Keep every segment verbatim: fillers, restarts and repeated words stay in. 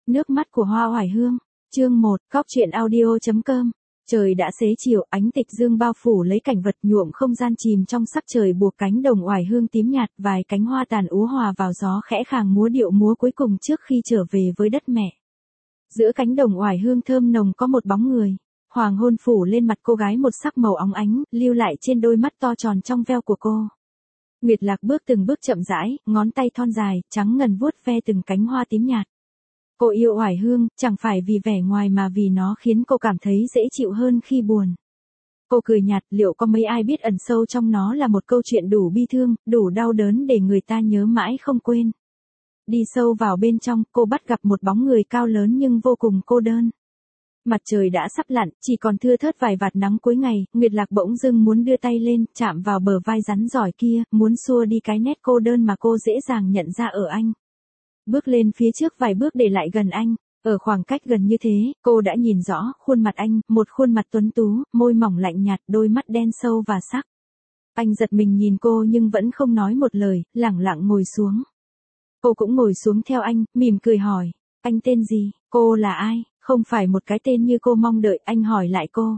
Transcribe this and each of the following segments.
Nước mắt của Hoa Oải Hương. Chương một, Cóc truyện audio chấm com. Trời đã xế chiều, ánh tịch dương bao phủ lấy cảnh vật, nhuộm không gian chìm trong sắc trời, buộc cánh đồng oải hương tím nhạt, vài cánh hoa tàn úa hòa vào gió khẽ khàng múa điệu múa cuối cùng trước khi trở về với đất mẹ. Giữa cánh đồng oải hương thơm nồng có một bóng người. Hoàng hôn phủ lên mặt cô gái một sắc màu óng ánh, lưu lại trên đôi mắt to tròn trong veo của cô. Nguyệt Lạc bước từng bước chậm rãi, ngón tay thon dài, trắng ngần vuốt ve từng cánh hoa tím nhạt. Cô yêu oải hương, chẳng phải vì vẻ ngoài mà vì nó khiến cô cảm thấy dễ chịu hơn khi buồn. Cô cười nhạt, liệu có mấy ai biết ẩn sâu trong nó là một câu chuyện đủ bi thương, đủ đau đớn để người ta nhớ mãi không quên. Đi sâu vào bên trong, cô bắt gặp một bóng người cao lớn nhưng vô cùng cô đơn. Mặt trời đã sắp lặn, chỉ còn thưa thớt vài vạt nắng cuối ngày, Nguyệt Lạc bỗng dưng muốn đưa tay lên, chạm vào bờ vai rắn giỏi kia, muốn xua đi cái nét cô đơn mà cô dễ dàng nhận ra ở anh. Bước lên phía trước vài bước để lại gần anh, ở khoảng cách gần như thế, cô đã nhìn rõ khuôn mặt anh, một khuôn mặt tuấn tú, môi mỏng lạnh nhạt, đôi mắt đen sâu và sắc. Anh giật mình nhìn cô nhưng vẫn không nói một lời, lẳng lặng ngồi xuống. Cô cũng ngồi xuống theo anh, mỉm cười hỏi, anh tên gì, cô là ai? Không phải một cái tên như cô mong đợi, anh hỏi lại cô.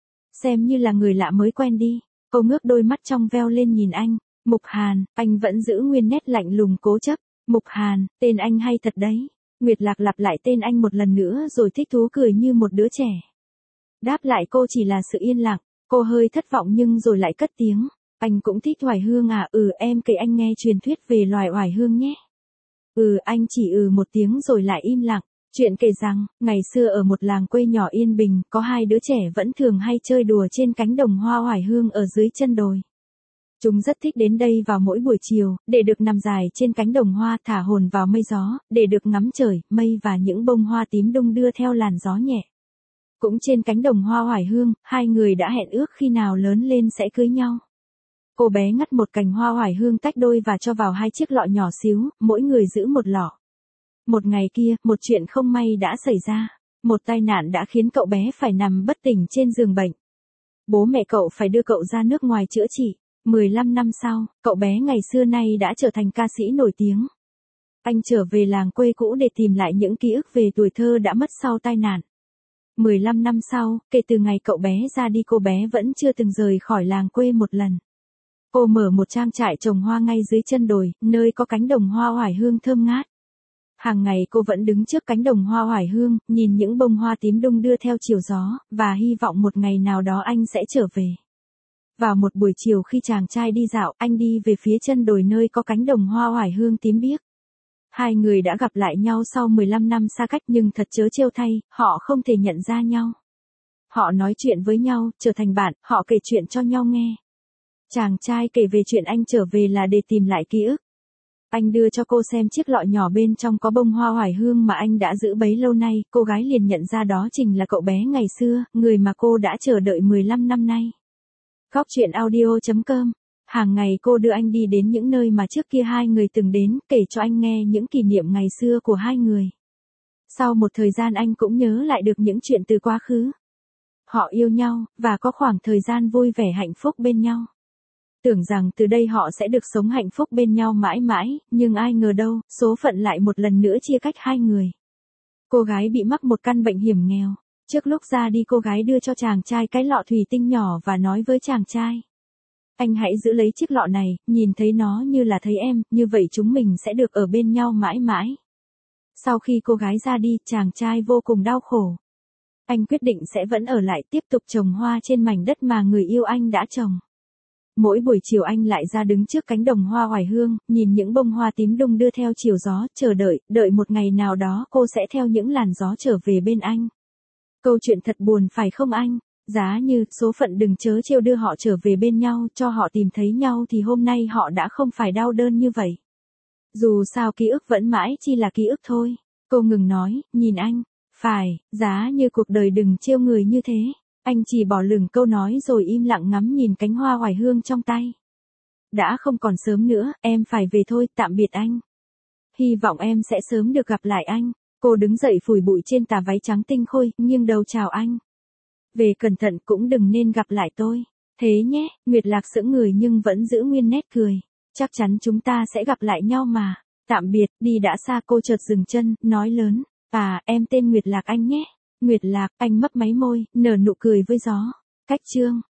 Xem như là người lạ mới quen đi. Cô ngước đôi mắt trong veo lên nhìn anh. Mục Hàn, anh vẫn giữ nguyên nét lạnh lùng cố chấp. Mục Hàn, tên anh hay thật đấy. Nguyệt Lạc lặp lại tên anh một lần nữa rồi thích thú cười như một đứa trẻ. Đáp lại cô chỉ là sự yên lặng. Cô hơi thất vọng nhưng rồi lại cất tiếng. Anh cũng thích oải hương à? Ừ, em kể anh nghe truyền thuyết về loài oải hương nhé. Ừ, anh chỉ ừ một tiếng rồi lại im lặng. Chuyện kể rằng, ngày xưa ở một làng quê nhỏ yên bình, có hai đứa trẻ vẫn thường hay chơi đùa trên cánh đồng hoa oải hương ở dưới chân đồi. Chúng rất thích đến đây vào mỗi buổi chiều, để được nằm dài trên cánh đồng hoa, thả hồn vào mây gió, để được ngắm trời, mây và những bông hoa tím đung đưa theo làn gió nhẹ. Cũng trên cánh đồng hoa oải hương, hai người đã hẹn ước khi nào lớn lên sẽ cưới nhau. Cô bé ngắt một cành hoa oải hương tách đôi và cho vào hai chiếc lọ nhỏ xíu, mỗi người giữ một lọ. Một ngày kia, một chuyện không may đã xảy ra. Một tai nạn đã khiến cậu bé phải nằm bất tỉnh trên giường bệnh. Bố mẹ cậu phải đưa cậu ra nước ngoài chữa trị. mười lăm năm sau, cậu bé ngày xưa nay đã trở thành ca sĩ nổi tiếng. Anh trở về làng quê cũ để tìm lại những ký ức về tuổi thơ đã mất sau tai nạn. mười lăm năm sau, kể từ ngày cậu bé ra đi, cô bé vẫn chưa từng rời khỏi làng quê một lần. Cô mở một trang trại trồng hoa ngay dưới chân đồi, nơi có cánh đồng hoa oải hương thơm ngát. Hàng ngày cô vẫn đứng trước cánh đồng hoa oải hương, nhìn những bông hoa tím đung đưa theo chiều gió, và hy vọng một ngày nào đó anh sẽ trở về. Vào một buổi chiều khi chàng trai đi dạo, anh đi về phía chân đồi nơi có cánh đồng hoa oải hương tím biếc. Hai người đã gặp lại nhau sau mười lăm năm xa cách nhưng thật trớ trêu thay, họ không thể nhận ra nhau. Họ nói chuyện với nhau, trở thành bạn, họ kể chuyện cho nhau nghe. Chàng trai kể về chuyện anh trở về là để tìm lại ký ức. Anh đưa cho cô xem chiếc lọ nhỏ bên trong có bông hoa oải hương mà anh đã giữ bấy lâu nay, cô gái liền nhận ra đó chính là cậu bé ngày xưa, người mà cô đã chờ đợi mười lăm năm nay. Cóc truyện audio chấm com. Hàng ngày cô đưa anh đi đến những nơi mà trước kia hai người từng đến, kể cho anh nghe những kỷ niệm ngày xưa của hai người. Sau một thời gian anh cũng nhớ lại được những chuyện từ quá khứ. Họ yêu nhau, và có khoảng thời gian vui vẻ hạnh phúc bên nhau. Tưởng rằng từ đây họ sẽ được sống hạnh phúc bên nhau mãi mãi, nhưng ai ngờ đâu, số phận lại một lần nữa chia cách hai người. Cô gái bị mắc một căn bệnh hiểm nghèo. Trước lúc ra đi cô gái đưa cho chàng trai cái lọ thủy tinh nhỏ và nói với chàng trai. Anh hãy giữ lấy chiếc lọ này, nhìn thấy nó như là thấy em, như vậy chúng mình sẽ được ở bên nhau mãi mãi. Sau khi cô gái ra đi, chàng trai vô cùng đau khổ. Anh quyết định sẽ vẫn ở lại tiếp tục trồng hoa trên mảnh đất mà người yêu anh đã trồng. Mỗi buổi chiều anh lại ra đứng trước cánh đồng hoa oải hương, nhìn những bông hoa tím đung đưa theo chiều gió, chờ đợi, đợi một ngày nào đó cô sẽ theo những làn gió trở về bên anh. Câu chuyện thật buồn phải không anh? Giá như số phận đừng chớ trêu đưa họ trở về bên nhau, cho họ tìm thấy nhau thì hôm nay họ đã không phải đau đớn như vậy. Dù sao ký ức vẫn mãi chỉ là ký ức thôi. Cô ngừng nói, nhìn anh. Phải, giá như cuộc đời đừng trêu người như thế. Anh chỉ bỏ lửng câu nói rồi im lặng ngắm nhìn cánh hoa oải hương trong tay. Đã không còn sớm nữa, em phải về thôi, tạm biệt anh. Hy vọng em sẽ sớm được gặp lại anh. Cô đứng dậy phủi bụi trên tà váy trắng tinh khôi, nghiêng đầu chào anh. Về cẩn thận, cũng đừng nên gặp lại tôi. Thế nhé, Nguyệt Lạc sững người nhưng vẫn giữ nguyên nét cười. Chắc chắn chúng ta sẽ gặp lại nhau mà. Tạm biệt, đi đã xa. Cô chợt dừng chân, nói lớn. À, em tên Nguyệt Lạc anh nhé. Nguyệt Lạc, anh mấp máy môi, nở nụ cười với gió. Cách chương.